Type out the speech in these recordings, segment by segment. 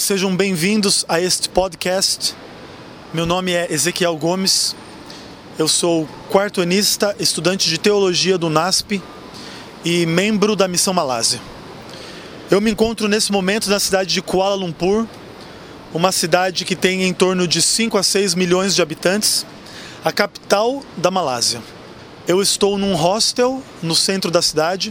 Sejam bem-vindos a este podcast. Meu nome é Ezequiel Gomes. Eu sou quarto-anista, estudante de teologia do NASP e membro da Missão Malásia. Eu me encontro nesse momento na cidade de Kuala Lumpur, uma cidade que tem em torno de 5 a 6 milhões de habitantes, a capital da Malásia. Eu estou num hostel no centro da cidade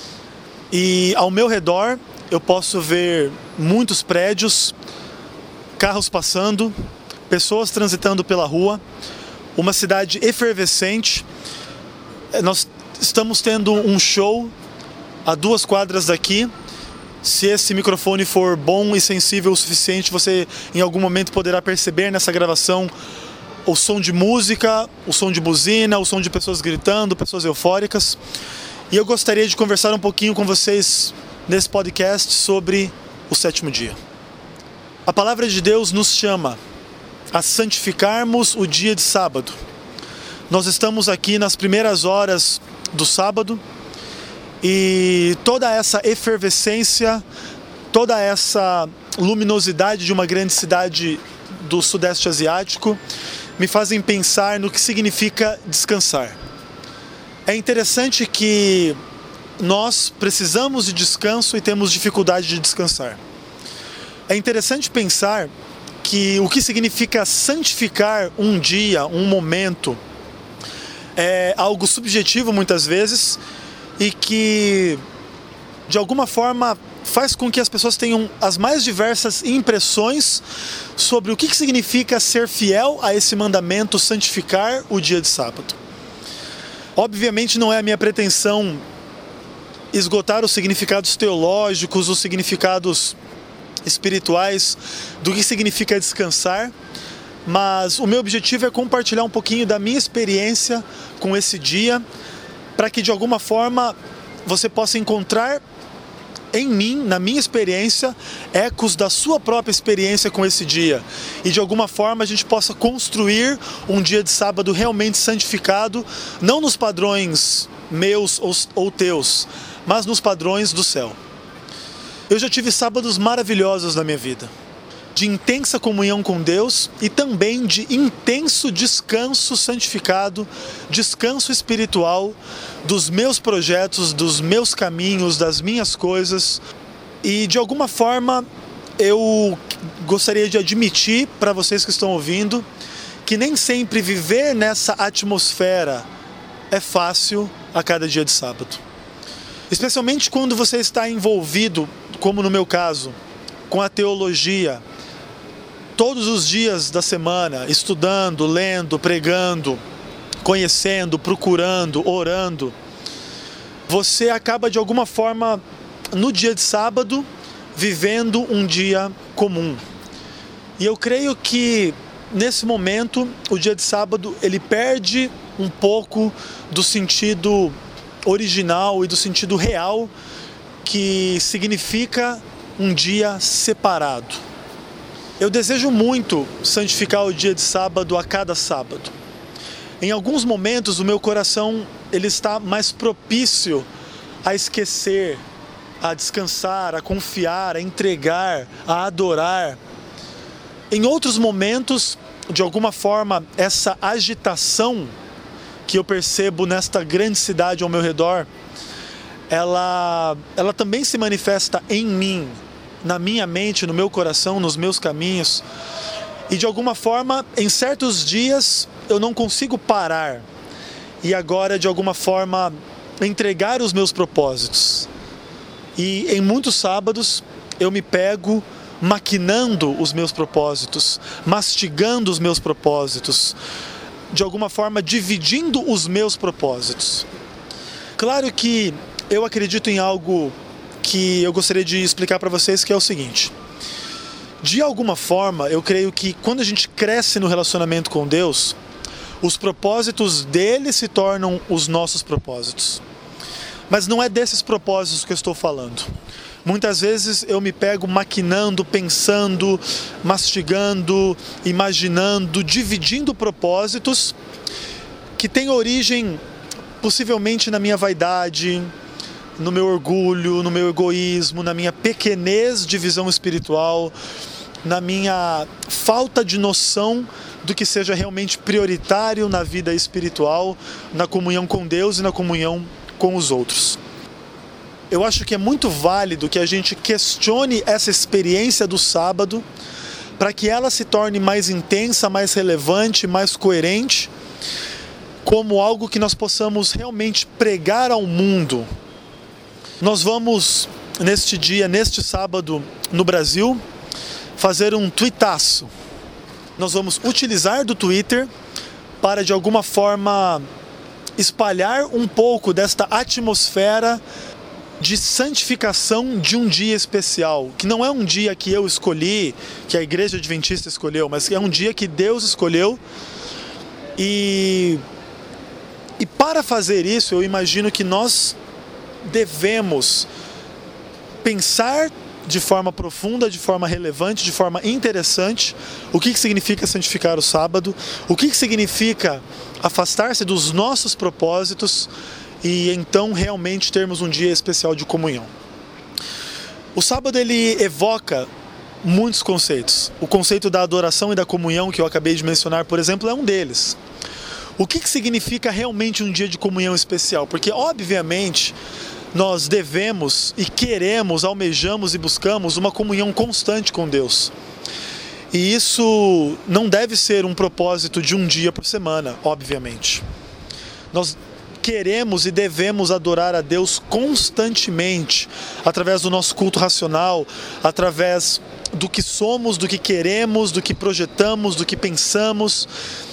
e ao meu redor eu posso ver muitos prédios, carros passando, pessoas transitando pela rua, uma cidade efervescente. Nós estamos tendo um show a 2 quadras daqui. Se esse microfone for bom e sensível o suficiente, você em algum momento poderá perceber nessa gravação o som de música, o som de buzina, o som de pessoas gritando, pessoas eufóricas. E eu gostaria de conversar um pouquinho com vocês nesse podcast sobre o sétimo dia. A palavra de Deus nos chama a santificarmos o dia de sábado. Nós estamos aqui nas primeiras horas do sábado e toda essa efervescência, toda essa luminosidade de uma grande cidade do Sudeste Asiático me fazem pensar no que significa descansar. É interessante que nós precisamos de descanso e temos dificuldade de descansar. É interessante pensar que o que significa santificar um dia, um momento, é algo subjetivo muitas vezes e que, de alguma forma, faz com que as pessoas tenham as mais diversas impressões sobre o que significa ser fiel a esse mandamento, santificar o dia de sábado. Obviamente não é a minha pretensão esgotar os significados teológicos, os significados espirituais do que significa descansar, mas o meu objetivo é compartilhar um pouquinho da minha experiência com esse dia, para que de alguma forma você possa encontrar em mim, na minha experiência, ecos da sua própria experiência com esse dia. E de alguma forma a gente possa construir um dia de sábado realmente santificado, não nos padrões meus ou teus, mas nos padrões do céu. Eu já tive sábados maravilhosos na minha vida, de intensa comunhão com Deus e também de intenso descanso santificado, descanso espiritual dos meus projetos, dos meus caminhos, das minhas coisas. E de alguma forma eu gostaria de admitir para vocês que estão ouvindo que nem sempre viver nessa atmosfera é fácil a cada dia de sábado. Especialmente quando você está envolvido, como no meu caso, com a teologia, todos os dias da semana, estudando, lendo, pregando, conhecendo, procurando, orando, você acaba de alguma forma, no dia de sábado, vivendo um dia comum. E eu creio que, nesse momento, o dia de sábado, ele perde um pouco do sentido original e do sentido real que significa um dia separado. Eu desejo muito santificar o dia de sábado a cada sábado. Em alguns momentos o meu coração ele está mais propício a esquecer, a descansar, a confiar, a entregar, a adorar. Em outros momentos, de alguma forma, essa agitação que eu percebo nesta grande cidade ao meu redor, ela também se manifesta em mim, na minha mente, no meu coração, nos meus caminhos. E de alguma forma, em certos dias, eu não consigo parar. E agora, de alguma forma, entregar os meus propósitos. E em muitos sábados, eu me pego maquinando os meus propósitos, mastigando os meus propósitos, de alguma forma, dividindo os meus propósitos. Claro que eu acredito em algo que eu gostaria de explicar para vocês, que é o seguinte. De alguma forma, eu creio que quando a gente cresce no relacionamento com Deus, os propósitos dele se tornam os nossos propósitos. Mas não é desses propósitos que eu estou falando. Muitas vezes eu me pego maquinando, pensando, mastigando, imaginando, dividindo propósitos que têm origem possivelmente na minha vaidade, no meu orgulho, no meu egoísmo, na minha pequenez de visão espiritual, na minha falta de noção do que seja realmente prioritário na vida espiritual, na comunhão com Deus e na comunhão com os outros. Eu acho que é muito válido que a gente questione essa experiência do sábado para que ela se torne mais intensa, mais relevante, mais coerente, como algo que nós possamos realmente pregar ao mundo. Nós vamos, neste dia, neste sábado, no Brasil, fazer um tuitaço. Nós vamos utilizar do Twitter para, de alguma forma, espalhar um pouco desta atmosfera de santificação de um dia especial, que não é um dia que eu escolhi, que a Igreja Adventista escolheu, mas é um dia que Deus escolheu. E para fazer isso, eu imagino que nós devemos pensar de forma profunda, de forma relevante, de forma interessante, o que significa santificar o sábado, o que significa afastar-se dos nossos propósitos e então realmente termos um dia especial de comunhão. O sábado ele evoca muitos conceitos. O conceito da adoração e da comunhão que eu acabei de mencionar, por exemplo, é um deles. O que significa realmente um dia de comunhão especial? Porque, obviamente, nós devemos e queremos, almejamos e buscamos uma comunhão constante com Deus. E isso não deve ser um propósito de um dia por semana, obviamente. Nós queremos e devemos adorar a Deus constantemente, através do nosso culto racional, através do que somos, do que queremos, do que projetamos, do que pensamos.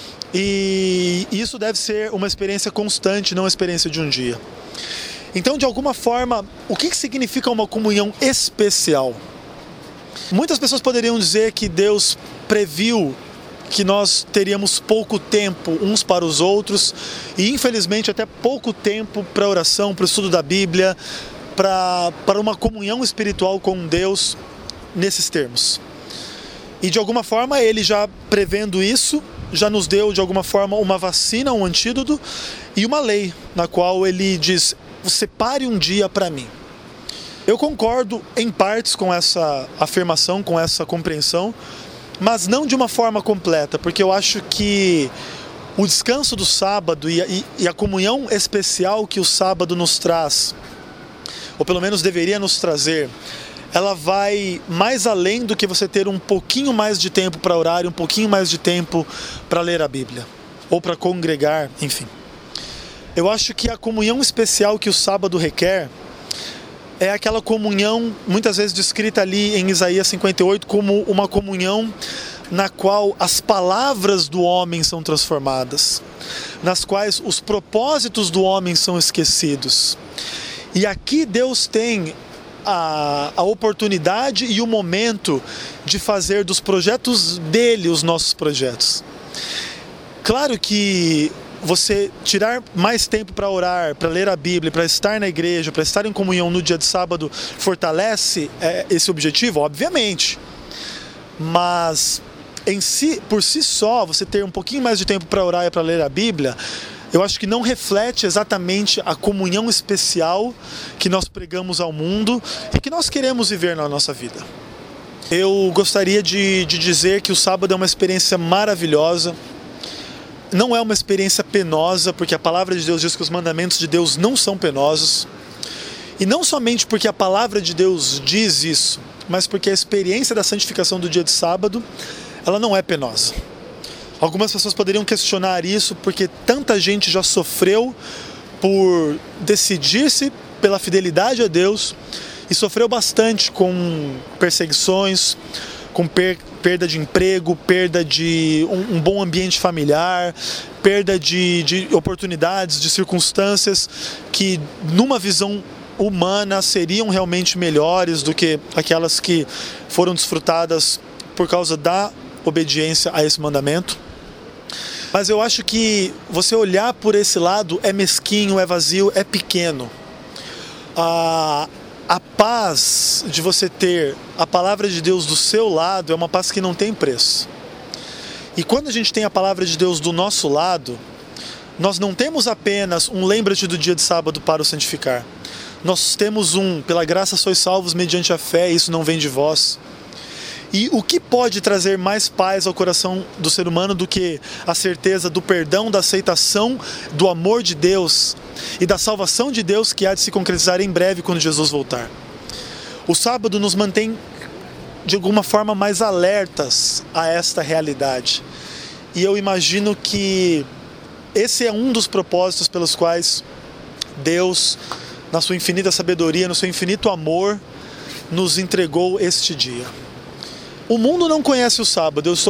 E isso deve ser uma experiência constante, não uma experiência de um dia. Então, de alguma forma, o que significa uma comunhão especial? Muitas pessoas poderiam dizer que Deus previu que nós teríamos pouco tempo uns para os outros e, infelizmente, até pouco tempo para a oração, para o estudo da Bíblia, para uma comunhão espiritual com Deus nesses termos. E, de alguma forma, Ele já prevendo isso, já nos deu, de alguma forma, uma vacina, um antídoto e uma lei, na qual Ele diz: separe um dia para mim. Eu concordo em partes com essa afirmação, com essa compreensão, mas não de uma forma completa, porque eu acho que o descanso do sábado e a comunhão especial que o sábado nos traz, ou pelo menos deveria nos trazer, ela vai mais além do que você ter um pouquinho mais de tempo para orar e um pouquinho mais de tempo para ler a Bíblia, ou para congregar, enfim. Eu acho que a comunhão especial que o sábado requer é aquela comunhão, muitas vezes descrita ali em Isaías 58, como uma comunhão na qual as palavras do homem são transformadas, nas quais os propósitos do homem são esquecidos. E aqui Deus tem a oportunidade e o momento de fazer dos projetos dele os nossos projetos. Claro que você tirar mais tempo para orar, para ler a Bíblia, para estar na igreja, para estar em comunhão no dia de sábado, fortalece esse objetivo, obviamente. Mas por si só, você ter um pouquinho mais de tempo para orar e para ler a Bíblia, eu acho que não reflete exatamente a comunhão especial que nós pregamos ao mundo e que nós queremos viver na nossa vida. Eu gostaria de dizer que o sábado é uma experiência maravilhosa. Não é uma experiência penosa, porque a palavra de Deus diz que os mandamentos de Deus não são penosos. E não somente porque a palavra de Deus diz isso, mas porque a experiência da santificação do dia de sábado, ela não é penosa. Algumas pessoas poderiam questionar isso porque tanta gente já sofreu por decidir-se pela fidelidade a Deus e sofreu bastante com perseguições, com perda de emprego, perda de um bom ambiente familiar, perda de oportunidades, de circunstâncias que, numa visão humana, seriam realmente melhores do que aquelas que foram desfrutadas por causa da obediência a esse mandamento. Mas eu acho que você olhar por esse lado é mesquinho, é vazio, é pequeno. A paz de você ter a palavra de Deus do seu lado é uma paz que não tem preço. E quando a gente tem a palavra de Deus do nosso lado, nós não temos apenas um lembrete do dia de sábado para o santificar. Nós temos pela graça sois salvos mediante a fé, e isso não vem de vós. E o que pode trazer mais paz ao coração do ser humano do que a certeza do perdão, da aceitação, do amor de Deus e da salvação de Deus que há de se concretizar em breve quando Jesus voltar? O sábado nos mantém de alguma forma mais alertas a esta realidade. E eu imagino que esse é um dos propósitos pelos quais Deus, na sua infinita sabedoria, no seu infinito amor, nos entregou este dia. O mundo não conhece o sábado. Eu estou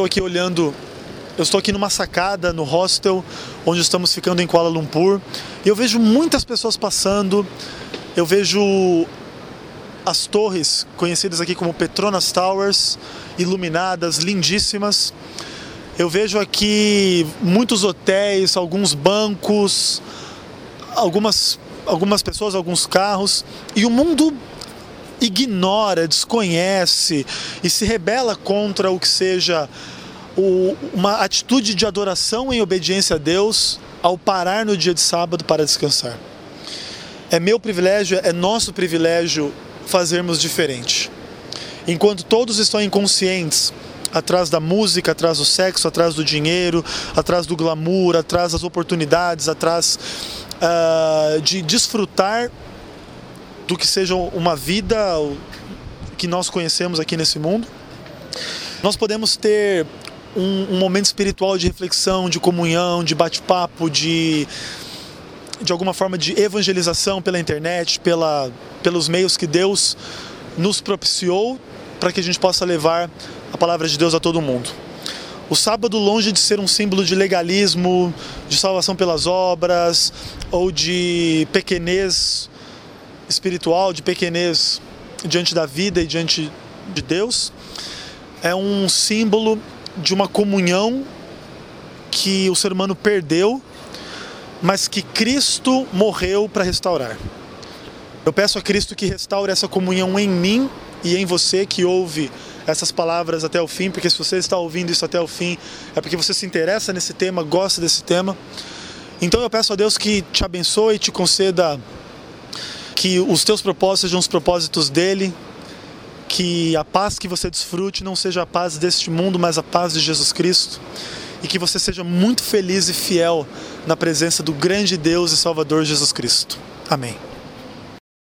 aqui numa sacada no hostel onde estamos ficando em Kuala Lumpur, e eu vejo muitas pessoas passando. Eu vejo as torres conhecidas aqui como Petronas Towers, iluminadas, lindíssimas. Eu vejo aqui muitos hotéis, alguns bancos, algumas pessoas, alguns carros, e o mundo ignora, desconhece e se rebela contra o que seja uma atitude de adoração em obediência a Deus ao parar no dia de sábado para descansar. É meu privilégio, é nosso privilégio fazermos diferente. Enquanto todos estão inconscientes, atrás da música, atrás do sexo, atrás do dinheiro, atrás do glamour, atrás das oportunidades, atrás de desfrutar do que seja uma vida que nós conhecemos aqui nesse mundo, nós podemos ter um momento espiritual de reflexão, de comunhão, de bate-papo, de alguma forma de evangelização pela internet, pelos meios que Deus nos propiciou para que a gente possa levar a palavra de Deus a todo mundo. O sábado, longe de ser um símbolo de legalismo, de salvação pelas obras, ou de pequenez espiritual, de pequenez diante da vida e diante de Deus, é um símbolo de uma comunhão que o ser humano perdeu, mas que Cristo morreu para restaurar. Eu peço a Cristo que restaure essa comunhão em mim e em você que ouve essas palavras até o fim, porque se você está ouvindo isso até o fim, é porque você se interessa nesse tema, gosta desse tema. Então eu peço a Deus que te abençoe e te conceda que os teus propósitos sejam os propósitos dele, que a paz que você desfrute não seja a paz deste mundo, mas a paz de Jesus Cristo, e que você seja muito feliz e fiel na presença do grande Deus e Salvador Jesus Cristo. Amém.